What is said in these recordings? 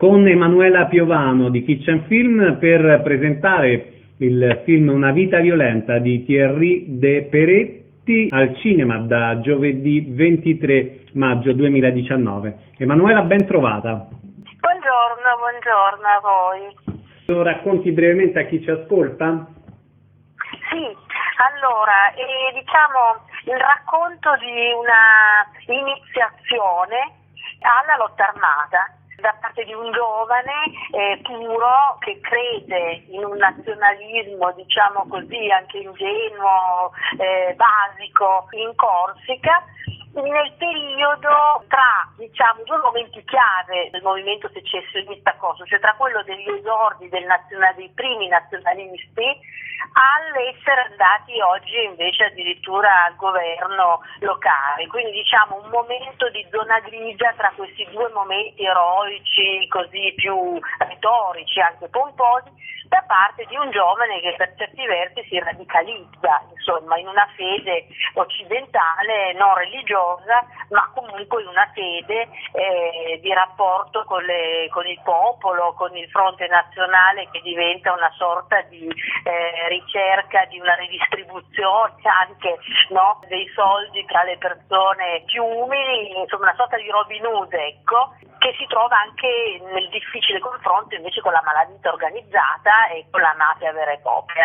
con Emanuela Piovano di Kitchen Film per presentare il film Una vita violenta di Thierry De Peretti al cinema da giovedì 23 maggio 2019. Emanuela, ben trovata. Buongiorno a voi. Lo racconti brevemente a chi ci ascolta? Sì, allora, diciamo il racconto di una iniziazione alla lotta armata da parte di un giovane puro che crede in un nazionalismo, diciamo così, anche ingenuo, basico in Corsica, nel periodo tra, diciamo, due momenti chiave del movimento secessionista kosovo, cioè tra quello degli esordi dei primi nazionalisti all'essere andati oggi invece addirittura al governo locale, quindi diciamo un momento di zona grigia tra questi due momenti eroici, così più retorici, anche pomposi, da parte di un giovane che per certi versi si radicalizza, insomma, in una fede occidentale, non religiosa, ma comunque in una fede di rapporto con il popolo, con il fronte nazionale, che diventa una sorta di ricerca di una ridistribuzione anche, no, dei soldi tra le persone più umili, insomma una sorta di Robin Hood, ecco, che si trova anche nel difficile confronto invece con la malavita organizzata e con la mafia vera e propria.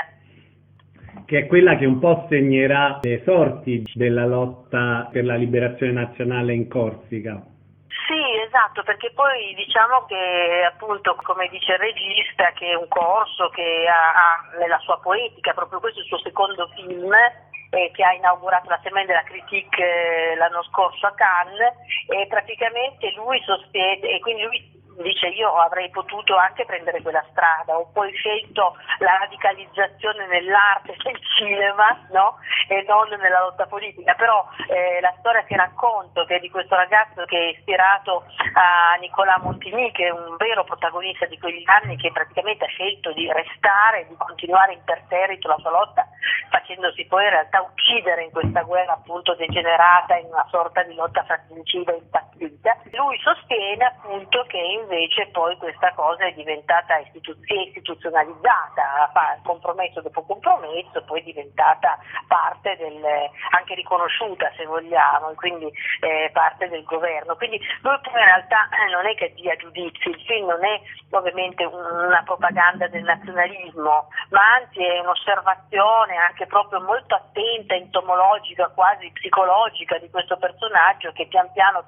Che è quella che un po' segnerà le sorti della lotta per la liberazione nazionale in Corsica. Sì, esatto, perché poi diciamo che appunto, come dice il regista, che è un corso che ha nella sua poetica, proprio questo è il suo secondo film, che ha inaugurato la Semaine de la Critique l'anno scorso a Cannes, e praticamente lui sostiene, e quindi lui dice: io avrei potuto anche prendere quella strada, ho poi scelto la radicalizzazione nell'arte e nel cinema, no? E non nella lotta politica, però la storia che racconto, che è di questo ragazzo che è ispirato a Nicolas Montigny, che è un vero protagonista di quegli anni, che praticamente ha scelto di restare, di continuare imperterrito la sua lotta, facendosi poi in realtà uccidere in questa guerra appunto degenerata in una sorta di lotta fratricida impazzita. Lui sostiene appunto che invece poi questa cosa è diventata istituzionalizzata, compromesso dopo compromesso, poi è diventata parte anche riconosciuta, se vogliamo, e quindi parte del governo. Quindi lui poi in realtà non è che dia giudizi, il film non è ovviamente una propaganda del nazionalismo, ma anzi è un'osservazione anche proprio molto attenta, entomologica, quasi psicologica di questo personaggio che pian piano,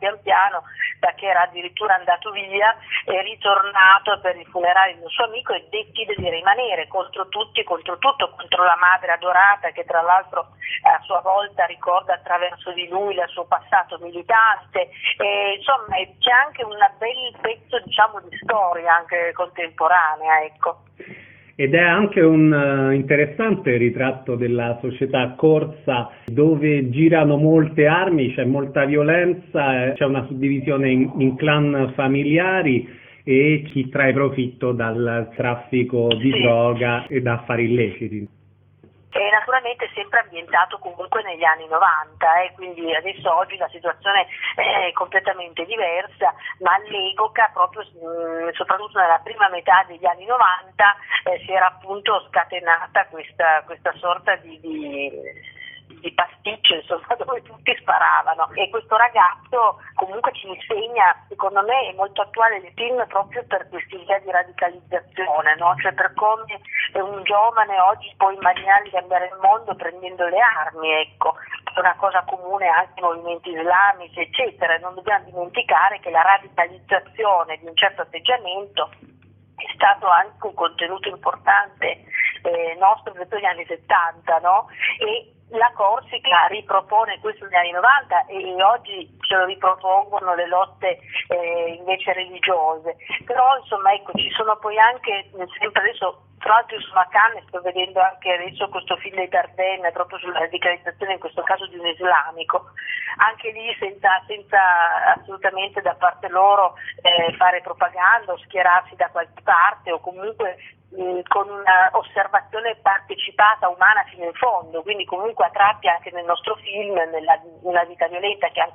da che era addirittura andato via, è ritornato per i funerali del suo amico e decide di rimanere contro tutti e contro tutto, contro la madre adorata, che tra l'altro a sua volta ricorda attraverso di lui il suo passato militante, e insomma c'è anche un bel pezzo, diciamo, di storia anche contemporanea, ecco. Ed è anche un interessante ritratto della società corsa, dove girano molte armi, c'è molta violenza, c'è una suddivisione in clan familiari e chi trae profitto dal traffico di droga e da affari illeciti. E naturalmente sempre ambientato comunque negli anni 90, quindi adesso oggi la situazione è completamente diversa, ma all'epoca, proprio soprattutto nella prima metà degli anni 90, si era appunto scatenata questa sorta di pasticcio, insomma, dove tutti sparavano, e questo ragazzo comunque ci insegna, secondo me è molto attuale il film proprio per questa idea di radicalizzazione, no? Cioè per come un giovane oggi può immaginare di cambiare il mondo prendendo le armi, ecco, è una cosa comune anche ai movimenti islamici eccetera. Non dobbiamo dimenticare che la radicalizzazione di un certo atteggiamento è stato anche un contenuto importante nostro degli anni 70, no? E la Corsica ripropone questo negli anni 90 e oggi ce lo ripropongono le lotte invece religiose, però insomma ecco, ci sono poi anche sempre adesso, tra l'altro su Cannes sto vedendo anche adesso questo film di Dardenne proprio sulla radicalizzazione, in questo caso di un islamico, anche lì senza assolutamente da parte loro fare propaganda o schierarsi da qualche parte, o comunque con una osservazione partecipata, umana fino in fondo, quindi comunque a tratti anche nel nostro film, nella vita violenta, che è anche un po' un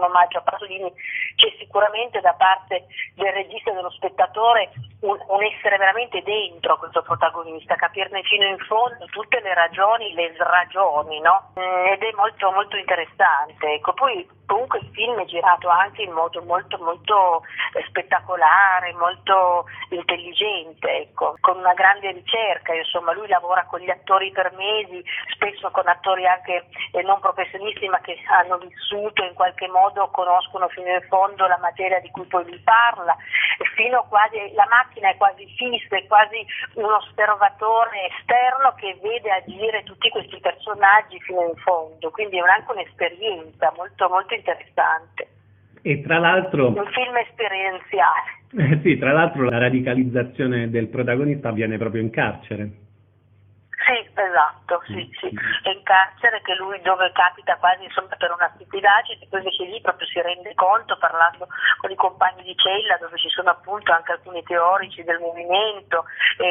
omaggio a Pasolini, c'è sicuramente da parte del regista e dello spettatore un essere veramente dentro questo protagonista, capirne fino in fondo tutte le ragioni, le sragioni, no? Ed è molto molto interessante. Ecco, poi comunque il film è girato anche in modo molto molto spettacolare, molto intelligente, ecco, con una grande ricerca. Insomma, lui lavora con gli attori per mesi, spesso con attori anche non professionisti, ma che hanno vissuto in qualche modo, conoscono fino in fondo la materia di cui poi lui parla, fino quasi la macchina è quasi fissa, è quasi uno osservatore esterno che vede agire tutti questi personaggi fino in fondo, quindi è anche un'esperienza molto molto interessante. E tra l'altro un film esperienziale. Sì, tra l'altro la radicalizzazione del protagonista avviene proprio in carcere. Sì, esatto, sì. È in carcere, che lui dove capita quasi insomma per una stupidaggine, poi invece lì proprio si rende conto, parlando con i compagni di cella, dove ci sono appunto anche alcuni teorici del movimento,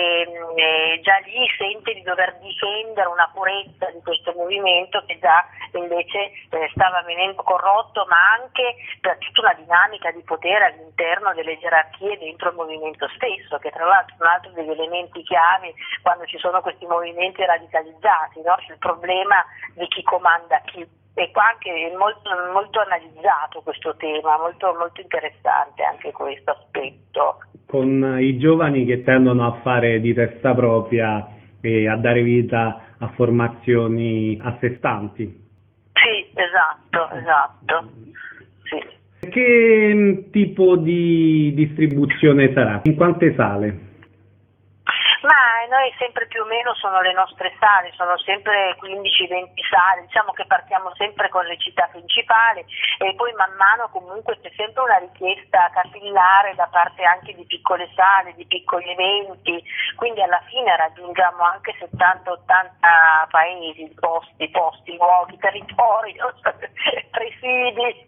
e già lì sente di dover difendere una purezza di questo movimento che già invece stava venendo corrotto, ma anche per tutta una dinamica di potere all'interno delle gerarchie dentro il movimento stesso, che tra l'altro è un altro degli elementi chiave quando ci sono questi movimenti radicalizzati, no? Il problema di chi comanda chi. E qua anche è molto, molto analizzato questo tema, molto, molto interessante anche questo aspetto. Con i giovani che tendono a fare di testa propria e a dare vita a formazioni a sé stanti. Sì, esatto. Sì. Che tipo di distribuzione sarà? In quante sale? Ma noi sempre più o meno sono le nostre sale, sono sempre 15-20 sale, diciamo che partiamo sempre con le città principali e poi man mano comunque c'è sempre una richiesta capillare da parte anche di piccole sale, di piccoli eventi, quindi alla fine raggiungiamo anche 70-80 paesi, posti, luoghi, territori, presidi,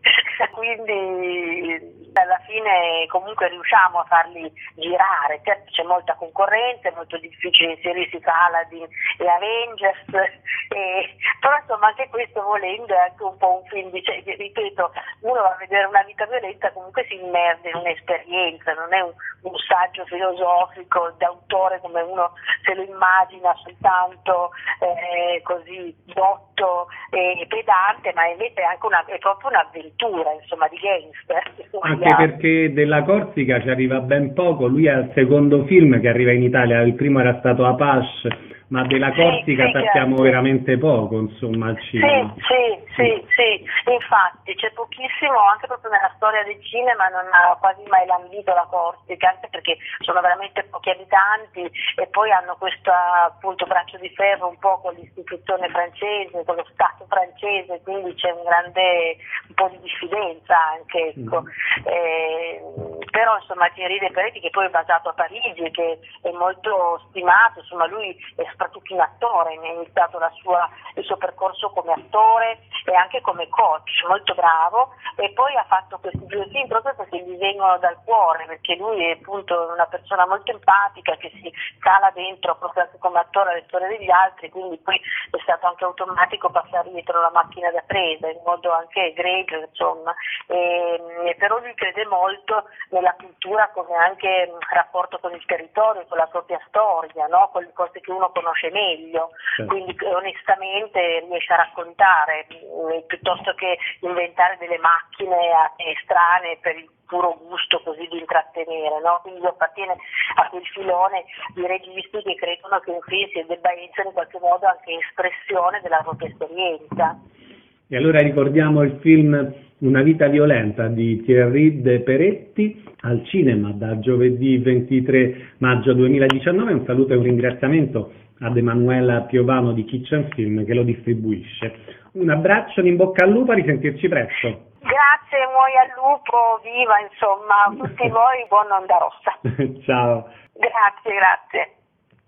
quindi alla fine comunque riusciamo a farli girare. Certo c'è molta concorrenza, è molto difficile inserirsi tra Aladdin e Avengers, però insomma anche questo volendo è anche un po' un film, ripeto, uno va a vedere Una vita violenta, comunque si immerge in un'esperienza, non è un saggio filosofico d'autore come uno se lo immagina soltanto così dotto e pedante, ma invece è proprio un'avventura, insomma, di gangster. Anche perché della Corsica ci arriva ben poco, lui è il secondo film che arriva in Italia, il primo era stato Apache, ma della Corsica sappiamo veramente poco, insomma, al cinema. Sì, infatti c'è pochissimo, anche proprio nella storia del cinema non ha quasi mai lambito la Corsica, anche perché sono veramente pochi abitanti e poi hanno questo appunto braccio di ferro un po' con l'istituzione francese, con lo Stato francese, quindi c'è un po' di diffidenza anche, ecco. Però insomma Thierry De Peretti, che poi è basato a Parigi e che è molto stimato, insomma lui è soprattutto un attore, ha iniziato il suo percorso come attore e anche come coach, molto bravo, e poi ha fatto questi due film proprio perché gli vengono dal cuore, perché lui è appunto una persona molto empatica che si cala dentro proprio anche come attore alle storie degli altri, quindi poi è stato anche automatico passare dietro la macchina da presa in modo anche egregio, insomma, e però lui crede molto nella cultura come anche rapporto con il territorio, con la propria storia, no? Con le cose che uno conosce meglio, quindi onestamente riesce a raccontare piuttosto che inventare delle macchine strane per il puro gusto così di intrattenere, no? Quindi appartiene a quel filone di registi che credono che un film debba essere in qualche modo anche espressione della propria esperienza. E allora ricordiamo il film Una vita violenta di Thierry De Peretti al cinema da giovedì 23 maggio 2019. Un saluto e un ringraziamento ad Emanuela Piovano di Kitchen Film che lo distribuisce. Un abbraccio, in bocca al lupo, a risentirci presto. Grazie, muoia al lupo, viva insomma, tutti voi, buona onda rossa. Ciao. Grazie.